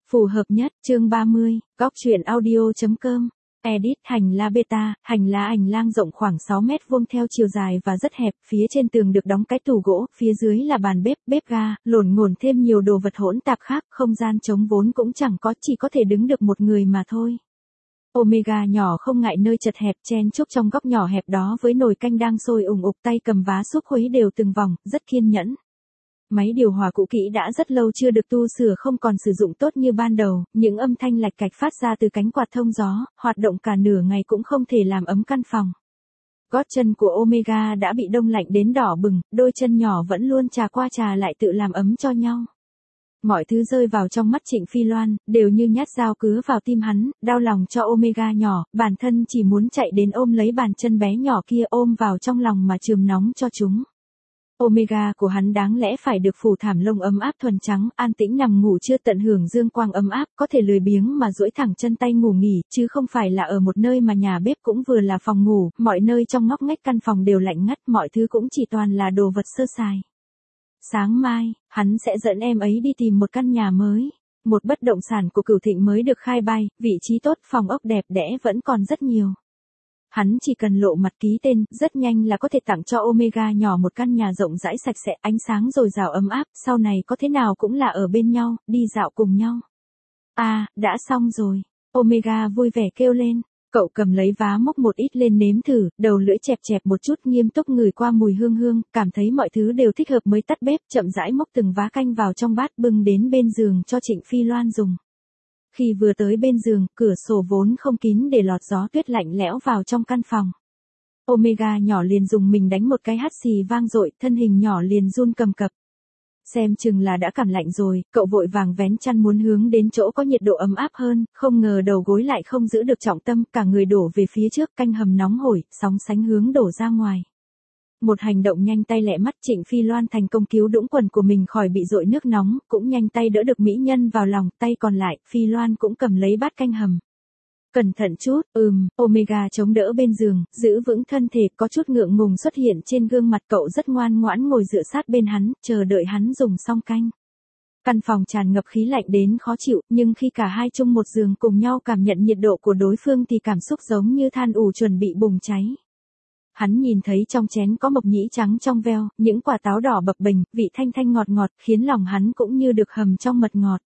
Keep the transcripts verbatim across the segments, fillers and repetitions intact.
Phù hợp nhất, chương ba mươi, góc truyện audio.com. Edit, hành la beta, hành lá hành lang rộng khoảng sáu mét vuông theo chiều dài và rất hẹp, phía trên tường được đóng cái tủ gỗ, phía dưới là bàn bếp, bếp ga, lổn ngổn thêm nhiều đồ vật hỗn tạp khác, không gian trống vốn cũng chẳng có, chỉ có thể đứng được một người mà thôi. Omega nhỏ không ngại nơi chật hẹp, chen chúc trong góc nhỏ hẹp đó với nồi canh đang sôi ùng ục, tay cầm vá xúc khuấy đều từng vòng, rất kiên nhẫn. Máy điều hòa cũ kỹ đã rất lâu chưa được tu sửa, không còn sử dụng tốt như ban đầu, những âm thanh lạch cạch phát ra từ cánh quạt thông gió, hoạt động cả nửa ngày cũng không thể làm ấm căn phòng. Gót chân của Omega đã bị đông lạnh đến đỏ bừng, đôi chân nhỏ vẫn luôn chà qua chà lại tự làm ấm cho nhau. Mọi thứ rơi vào trong mắt Trịnh Phi Loan, đều như nhát dao cứa vào tim hắn, đau lòng cho Omega nhỏ, bản thân chỉ muốn chạy đến ôm lấy bàn chân bé nhỏ kia, ôm vào trong lòng mà chườm nóng cho chúng. Omega của hắn đáng lẽ phải được phủ thảm lông ấm áp thuần trắng, an tĩnh nằm ngủ chưa tận hưởng dương quang ấm áp, có thể lười biếng mà duỗi thẳng chân tay ngủ nghỉ, chứ không phải là ở một nơi mà nhà bếp cũng vừa là phòng ngủ, mọi nơi trong ngóc ngách căn phòng đều lạnh ngắt, mọi thứ cũng chỉ toàn là đồ vật sơ sài. Sáng mai, hắn sẽ dẫn em ấy đi tìm một căn nhà mới. Một bất động sản của Cửu Thịnh mới được khai bay, vị trí tốt, phòng ốc đẹp đẽ vẫn còn rất nhiều. Hắn chỉ cần lộ mặt ký tên, rất nhanh là có thể tặng cho Omega nhỏ một căn nhà rộng rãi sạch sẽ, ánh sáng dồi dào ấm áp, sau này có thế nào cũng là ở bên nhau, đi dạo cùng nhau. À, đã xong rồi. Omega vui vẻ kêu lên. Cậu cầm lấy vá múc một ít lên nếm thử, đầu lưỡi chẹp chẹp một chút, nghiêm túc ngửi qua mùi hương hương, cảm thấy mọi thứ đều thích hợp mới tắt bếp, chậm rãi múc từng vá canh vào trong bát, bưng đến bên giường cho Trịnh Phi Loan dùng. Khi vừa tới bên giường, cửa sổ vốn không kín để lọt gió tuyết lạnh lẽo vào trong căn phòng. Omega nhỏ liền dùng mình đánh một cái hắt xì vang dội, thân hình nhỏ liền run cầm cập. Xem chừng là đã cảm lạnh rồi, cậu vội vàng vén chăn muốn hướng đến chỗ có nhiệt độ ấm áp hơn, không ngờ đầu gối lại không giữ được trọng tâm, cả người đổ về phía trước, canh hầm nóng hổi, sóng sánh hướng đổ ra ngoài. Một hành động nhanh tay lẹ mắt, Trịnh Phi Loan thành công cứu đũng quần của mình khỏi bị dội nước nóng, cũng nhanh tay đỡ được mỹ nhân vào lòng, tay còn lại, Phi Loan cũng cầm lấy bát canh hầm. Cẩn thận chút, ừm, Omega chống đỡ bên giường, giữ vững thân thể, có chút ngượng ngùng xuất hiện trên gương mặt, cậu rất ngoan ngoãn ngồi dựa sát bên hắn, chờ đợi hắn dùng xong canh. Căn phòng tràn ngập khí lạnh đến khó chịu, nhưng khi cả hai chung một giường cùng nhau cảm nhận nhiệt độ của đối phương thì cảm xúc giống như than ủi chuẩn bị bùng cháy. Hắn nhìn thấy trong chén có mộc nhĩ trắng trong veo, những quả táo đỏ bập bềnh, vị thanh thanh ngọt ngọt, khiến lòng hắn cũng như được hầm trong mật ngọt.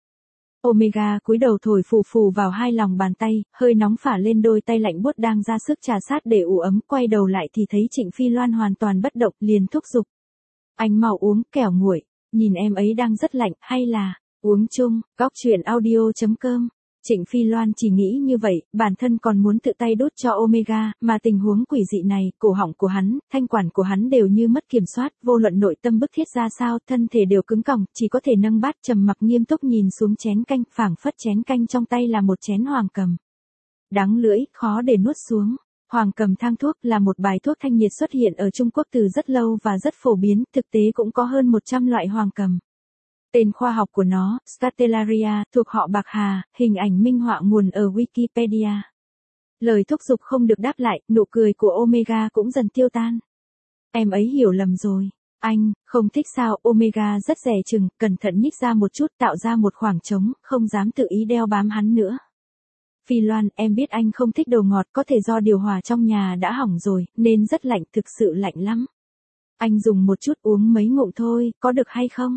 Omega cúi đầu thổi phù phù vào hai lòng bàn tay, hơi nóng phả lên đôi tay lạnh buốt đang ra sức trà sát để ủ ấm, quay đầu lại thì thấy Trịnh Phi Loan hoàn toàn bất động, liền thúc giục. Anh mau uống, kẻo nguội, nhìn em ấy đang rất lạnh, hay là, uống chung, góc truyện audio.com. Trịnh Phi Loan chỉ nghĩ như vậy, bản thân còn muốn tự tay đút cho Omega, mà tình huống quỷ dị này, cổ họng của hắn, thanh quản của hắn đều như mất kiểm soát, vô luận nội tâm bức thiết ra sao, thân thể đều cứng còng, chỉ có thể nâng bát trầm mặc nghiêm túc nhìn xuống chén canh, phảng phất chén canh trong tay là một chén hoàng cầm. Đắng lưỡi, khó để nuốt xuống. Hoàng cầm thang thuốc là một bài thuốc thanh nhiệt xuất hiện ở Trung Quốc từ rất lâu và rất phổ biến, thực tế cũng có hơn một trăm loại hoàng cầm. Tên khoa học của nó, Statellaria, thuộc họ Bạc Hà, hình ảnh minh họa nguồn ở Wikipedia. Lời thúc giục không được đáp lại, nụ cười của Omega cũng dần tiêu tan. Em ấy hiểu lầm rồi. Anh, không thích sao? Omega rất dè chừng, cẩn thận nhích ra một chút, tạo ra một khoảng trống, không dám tự ý đeo bám hắn nữa. Phi Loan, em biết anh không thích đồ ngọt, có thể do điều hòa trong nhà đã hỏng rồi, nên rất lạnh, thực sự lạnh lắm. Anh dùng một chút uống mấy ngụm thôi, có được hay không?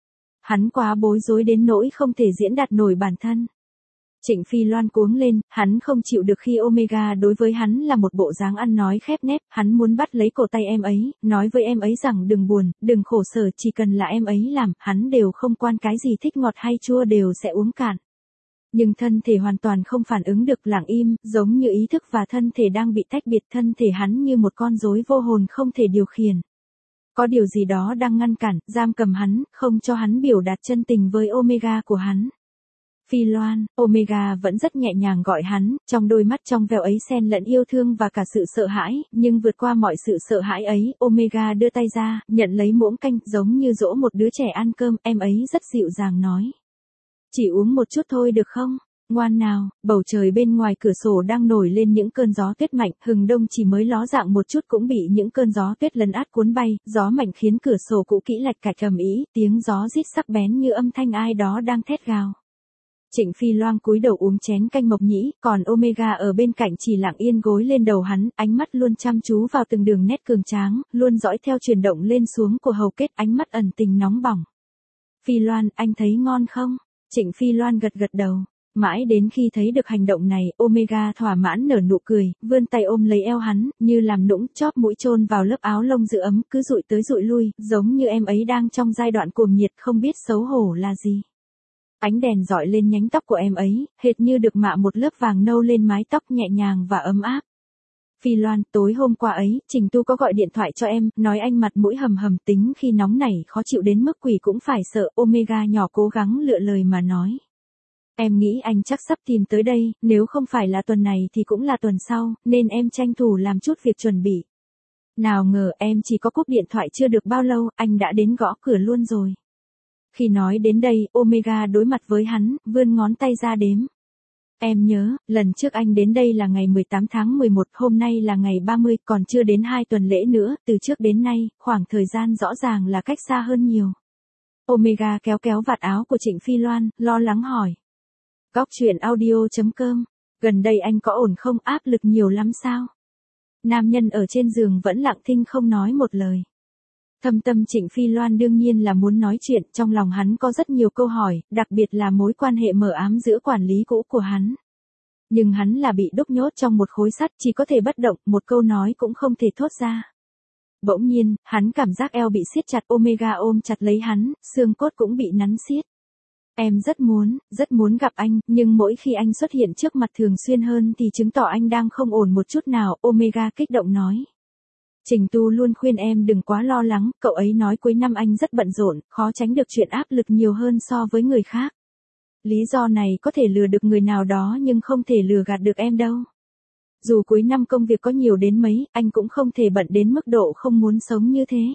Hắn quá bối rối đến nỗi không thể diễn đạt nổi bản thân. Trịnh Phi Loan cuống lên, hắn không chịu được khi Omega đối với hắn là một bộ dáng ăn nói khép nép, hắn muốn bắt lấy cổ tay em ấy, nói với em ấy rằng đừng buồn, đừng khổ sở, chỉ cần là em ấy làm, hắn đều không quan cái gì thích ngọt hay chua đều sẽ uống cạn. Nhưng thân thể hoàn toàn không phản ứng được, lặng im, giống như ý thức và thân thể đang bị tách biệt, thân thể hắn như một con rối vô hồn không thể điều khiển. Có điều gì đó đang ngăn cản, giam cầm hắn, không cho hắn biểu đạt chân tình với Omega của hắn. Phi Loan, Omega vẫn rất nhẹ nhàng gọi hắn, trong đôi mắt trong veo ấy xen lẫn yêu thương và cả sự sợ hãi, nhưng vượt qua mọi sự sợ hãi ấy, Omega đưa tay ra, nhận lấy muỗng canh, giống như dỗ một đứa trẻ ăn cơm, em ấy rất dịu dàng nói. Chỉ uống một chút thôi được không? Ngoan nào, bầu trời bên ngoài cửa sổ đang nổi lên những cơn gió tuyết mạnh, hừng đông chỉ mới ló dạng một chút cũng bị những cơn gió tuyết lấn át cuốn bay, gió mạnh khiến cửa sổ cũ kỹ lạch cạch ầm ĩ, tiếng gió rít sắc bén như âm thanh ai đó đang thét gào. Trịnh Phi Loan cúi đầu uống chén canh mộc nhĩ, còn Omega ở bên cạnh chỉ lặng yên gối lên đầu hắn, ánh mắt luôn chăm chú vào từng đường nét cường tráng, luôn dõi theo chuyển động lên xuống của hầu kết, ánh mắt ẩn tình nóng bỏng. Phi Loan, anh thấy ngon không? Trịnh Phi Loan gật gật đầu. Mãi đến khi thấy được hành động này, Omega thỏa mãn nở nụ cười, vươn tay ôm lấy eo hắn, như làm nũng, chóp mũi chôn vào lớp áo lông giữ ấm, cứ dụi tới dụi lui, giống như em ấy đang trong giai đoạn cuồng nhiệt không biết xấu hổ là gì. Ánh đèn dọi lên nhánh tóc của em ấy, hệt như được mạ một lớp vàng nâu lên mái tóc nhẹ nhàng và ấm áp. Phi Loan, tối hôm qua ấy, Trình Tu có gọi điện thoại cho em, nói anh mặt mũi hầm hầm, tính khi nóng nảy khó chịu đến mức quỷ cũng phải sợ. Omega nhỏ cố gắng lựa lời mà nói. Em nghĩ anh chắc sắp tìm tới đây, nếu không phải là tuần này thì cũng là tuần sau, nên em tranh thủ làm chút việc chuẩn bị. Nào ngờ em chỉ có cúp điện thoại chưa được bao lâu, anh đã đến gõ cửa luôn rồi. Khi nói đến đây, Omega đối mặt với hắn, vươn ngón tay ra đếm. Em nhớ, lần trước anh đến đây là ngày mười tám tháng mười một, hôm nay là ngày ba mươi, còn chưa đến hai tuần lễ nữa, từ trước đến nay, khoảng thời gian rõ ràng là cách xa hơn nhiều. Omega kéo kéo vạt áo của Trịnh Phi Loan, lo lắng hỏi. Góc truyện audio chấm com, gần đây anh có ổn không, áp lực nhiều lắm sao? Nam nhân ở trên giường vẫn lặng thinh không nói một lời. Thâm tâm Trịnh Phi Loan đương nhiên là muốn nói chuyện, trong lòng hắn có rất nhiều câu hỏi, đặc biệt là mối quan hệ mờ ám giữa quản lý cũ của hắn. Nhưng hắn là bị đúc nhốt trong một khối sắt, chỉ có thể bất động, một câu nói cũng không thể thốt ra. Bỗng nhiên, hắn cảm giác eo bị siết chặt, Omega ôm chặt lấy hắn, xương cốt cũng bị nắn siết. Em rất muốn, rất muốn gặp anh, nhưng mỗi khi anh xuất hiện trước mặt thường xuyên hơn thì chứng tỏ anh đang không ổn một chút nào, Omega kích động nói. Trình Tu luôn khuyên em đừng quá lo lắng, cậu ấy nói cuối năm anh rất bận rộn, khó tránh được chuyện áp lực nhiều hơn so với người khác. Lý do này có thể lừa được người nào đó nhưng không thể lừa gạt được em đâu. Dù cuối năm công việc có nhiều đến mấy, anh cũng không thể bận đến mức độ không muốn sống như thế.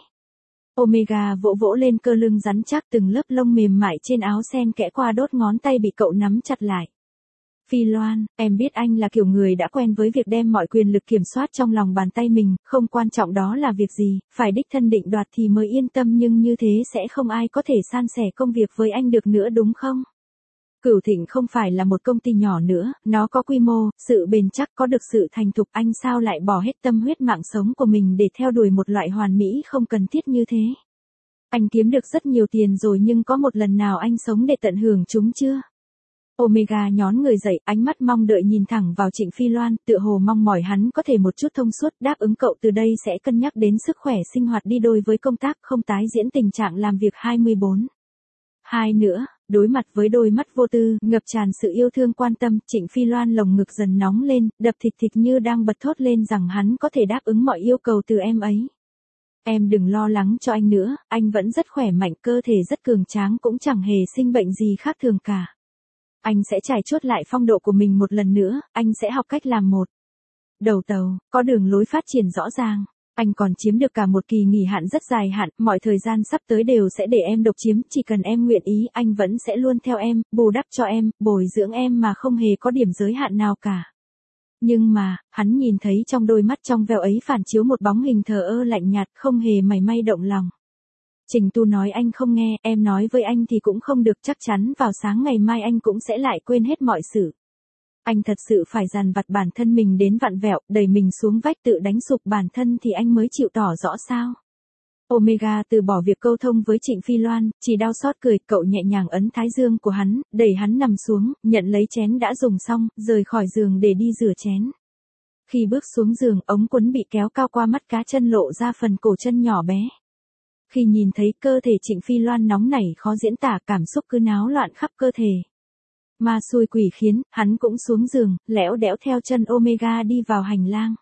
Omega vỗ vỗ lên cơ lưng rắn chắc, từng lớp lông mềm mại trên áo sen kẽ qua đốt ngón tay bị cậu nắm chặt lại. Phi Loan, em biết anh là kiểu người đã quen với việc đem mọi quyền lực kiểm soát trong lòng bàn tay mình, không quan trọng đó là việc gì, phải đích thân định đoạt thì mới yên tâm, nhưng như thế sẽ không ai có thể san sẻ công việc với anh được nữa đúng không? Cửu Thịnh không phải là một công ty nhỏ nữa, nó có quy mô, sự bền chắc, có được sự thành thục, anh sao lại bỏ hết tâm huyết mạng sống của mình để theo đuổi một loại hoàn mỹ không cần thiết như thế? Anh kiếm được rất nhiều tiền rồi nhưng có một lần nào anh sống để tận hưởng chúng chưa? Omega nhón người dậy, ánh mắt mong đợi nhìn thẳng vào Trịnh Phi Loan, tựa hồ mong mỏi hắn có thể một chút thông suốt, đáp ứng cậu từ đây sẽ cân nhắc đến sức khỏe sinh hoạt đi đôi với công tác, không tái diễn tình trạng làm việc hai mươi bốn. Hai nữa, đối mặt với đôi mắt vô tư, ngập tràn sự yêu thương quan tâm, Trịnh Phi Loan lồng ngực dần nóng lên, đập thịt thịt như đang bật thốt lên rằng hắn có thể đáp ứng mọi yêu cầu từ em ấy. Em đừng lo lắng cho anh nữa, anh vẫn rất khỏe mạnh, cơ thể rất cường tráng, cũng chẳng hề sinh bệnh gì khác thường cả. Anh sẽ trải chuốt lại phong độ của mình một lần nữa, anh sẽ học cách làm một đầu tàu, có đường lối phát triển rõ ràng. Anh còn chiếm được cả một kỳ nghỉ hạn rất dài hạn, mọi thời gian sắp tới đều sẽ để em độc chiếm, chỉ cần em nguyện ý, anh vẫn sẽ luôn theo em, bù đắp cho em, bồi dưỡng em mà không hề có điểm giới hạn nào cả. Nhưng mà, hắn nhìn thấy trong đôi mắt trong veo ấy phản chiếu một bóng hình thờ ơ lạnh nhạt, không hề mảy may động lòng. Trình Tu nói anh không nghe, em nói với anh thì cũng không được, chắc chắn vào sáng ngày mai anh cũng sẽ lại quên hết mọi sự. Anh thật sự phải dằn vặt bản thân mình đến vặn vẹo, đẩy mình xuống vách tự đánh sụp bản thân thì anh mới chịu tỏ rõ sao. Omega từ bỏ việc câu thông với Trịnh Phi Loan, chỉ đau xót cười, cậu nhẹ nhàng ấn thái dương của hắn, đẩy hắn nằm xuống, nhận lấy chén đã dùng xong, rời khỏi giường để đi rửa chén. Khi bước xuống giường, ống quấn bị kéo cao qua mắt cá chân lộ ra phần cổ chân nhỏ bé. Khi nhìn thấy cơ thể Trịnh Phi Loan nóng nảy khó diễn tả, cảm xúc cứ náo loạn khắp cơ thể. Ma xui quỷ khiến, hắn cũng xuống giường, lẽo đẽo theo chân Omega đi vào hành lang.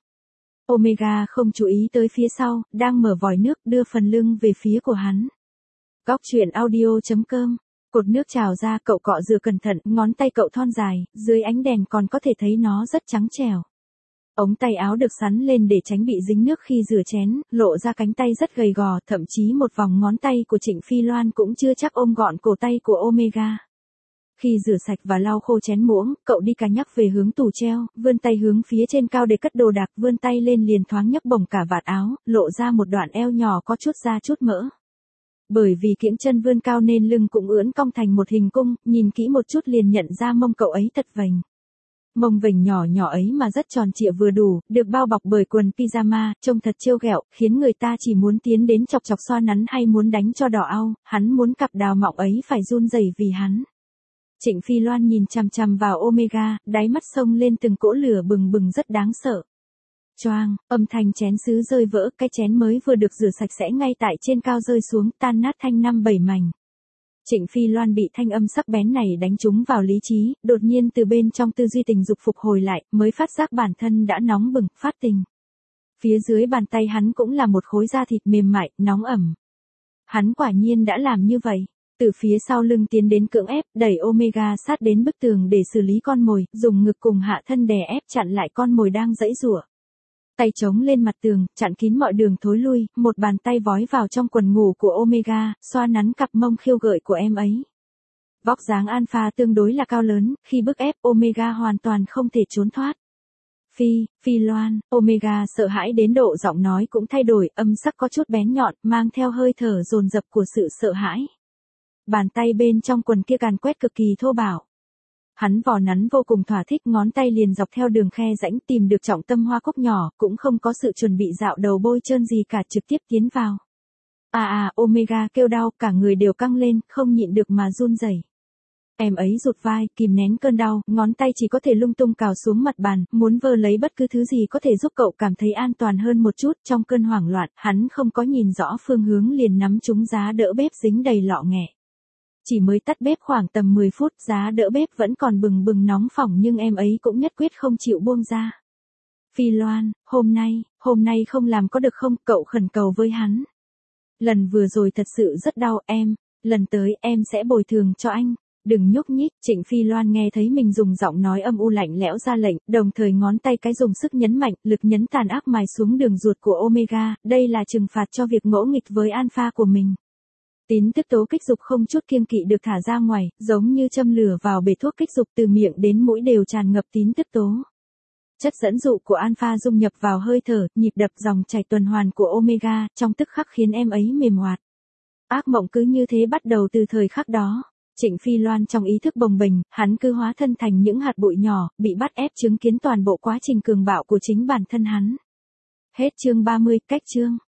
Omega không chú ý tới phía sau, đang mở vòi nước, đưa phần lưng về phía của hắn. Góc truyện audio chấm com, cột nước trào ra, cậu cọ rửa cẩn thận, ngón tay cậu thon dài, dưới ánh đèn còn có thể thấy nó rất trắng trẻo. Ống tay áo được sắn lên để tránh bị dính nước khi rửa chén, lộ ra cánh tay rất gầy gò, thậm chí một vòng ngón tay của Trịnh Phi Loan cũng chưa chắc ôm gọn cổ tay của Omega. Khi rửa sạch và lau khô chén muỗng, cậu đi cà nhắc về hướng tủ treo, vươn tay hướng phía trên cao để cất đồ đạc, vươn tay lên liền thoáng nhấc bổng cả vạt áo, lộ ra một đoạn eo nhỏ có chút da chút mỡ. Bởi vì kiễng chân vươn cao nên lưng cũng ưỡn cong thành một hình cung, nhìn kỹ một chút liền nhận ra mông cậu ấy thật vành. Mông vành nhỏ nhỏ ấy mà rất tròn trịa vừa đủ, được bao bọc bởi quần pyjama, trông thật trêu ghẹo, khiến người ta chỉ muốn tiến đến chọc chọc xoa nắn hay muốn đánh cho đỏ au, hắn muốn cặp đào mọng ấy phải run rẩy vì hắn. Trịnh Phi Loan nhìn chằm chằm vào Omega, đáy mắt sông lên từng cỗ lửa bừng bừng rất đáng sợ. Choang, âm thanh chén sứ rơi vỡ, cái chén mới vừa được rửa sạch sẽ ngay tại trên cao rơi xuống, tan nát thành năm bảy mảnh. Trịnh Phi Loan bị thanh âm sắc bén này đánh trúng vào lý trí, đột nhiên từ bên trong tư duy tình dục phục hồi lại, mới phát giác bản thân đã nóng bừng, phát tình. Phía dưới bàn tay hắn cũng là một khối da thịt mềm mại, nóng ẩm. Hắn quả nhiên đã làm như vậy. Từ phía sau lưng tiến đến cưỡng ép, đẩy Omega sát đến bức tường để xử lý con mồi, dùng ngực cùng hạ thân đè ép chặn lại con mồi đang giãy giụa. Tay chống lên mặt tường, chặn kín mọi đường thối lui, một bàn tay vói vào trong quần ngủ của Omega, xoa nắn cặp mông khiêu gợi của em ấy. Vóc dáng alpha tương đối là cao lớn, khi bức ép Omega hoàn toàn không thể trốn thoát. Phi, Phi Loan, Omega sợ hãi đến độ giọng nói cũng thay đổi, âm sắc có chút bén nhọn, mang theo hơi thở dồn dập của sự sợ hãi. Bàn tay bên trong quần kia càn quét cực kỳ thô bạo. Hắn vò nắn vô cùng thỏa thích, ngón tay liền dọc theo đường khe rãnh tìm được trọng tâm hoa cúc nhỏ, cũng không có sự chuẩn bị dạo đầu bôi trơn gì cả, trực tiếp tiến vào. À à, Omega kêu đau, cả người đều căng lên, không nhịn được mà run rẩy. Em ấy rụt vai, kìm nén cơn đau, ngón tay chỉ có thể lung tung cào xuống mặt bàn, muốn vơ lấy bất cứ thứ gì có thể giúp cậu cảm thấy an toàn hơn một chút. Trong cơn hoảng loạn, hắn không có nhìn rõ phương hướng liền nắm trúng giá đỡ bếp dính đầy lọ nghẹ. Chỉ mới tắt bếp khoảng tầm mười phút, giá đỡ bếp vẫn còn bừng bừng nóng phỏng nhưng em ấy cũng nhất quyết không chịu buông ra. Phi Loan, hôm nay, hôm nay không làm có được không, cậu khẩn cầu với hắn. Lần vừa rồi thật sự rất đau em, lần tới em sẽ bồi thường cho anh, đừng nhúc nhích. Trịnh Phi Loan nghe thấy mình dùng giọng nói âm u lạnh lẽo ra lệnh, đồng thời ngón tay cái dùng sức nhấn mạnh, lực nhấn tàn ác mài xuống đường ruột của Omega, đây là trừng phạt cho việc ngỗ nghịch với alpha của mình. Tín tức tố kích dục không chút kiêng kỵ được thả ra ngoài, giống như châm lửa vào bể thuốc kích dục, từ miệng đến mũi đều tràn ngập tín tức tố. Chất dẫn dụ của alpha dung nhập vào hơi thở, nhịp đập dòng chảy tuần hoàn của Omega, trong tức khắc khiến em ấy mềm hoạt. Ác mộng cứ như thế bắt đầu từ thời khắc đó. Trịnh Phi Loan trong ý thức bồng bềnh, hắn cứ hóa thân thành những hạt bụi nhỏ, bị bắt ép chứng kiến toàn bộ quá trình cường bạo của chính bản thân hắn. Hết chương ba mươi, cách chương.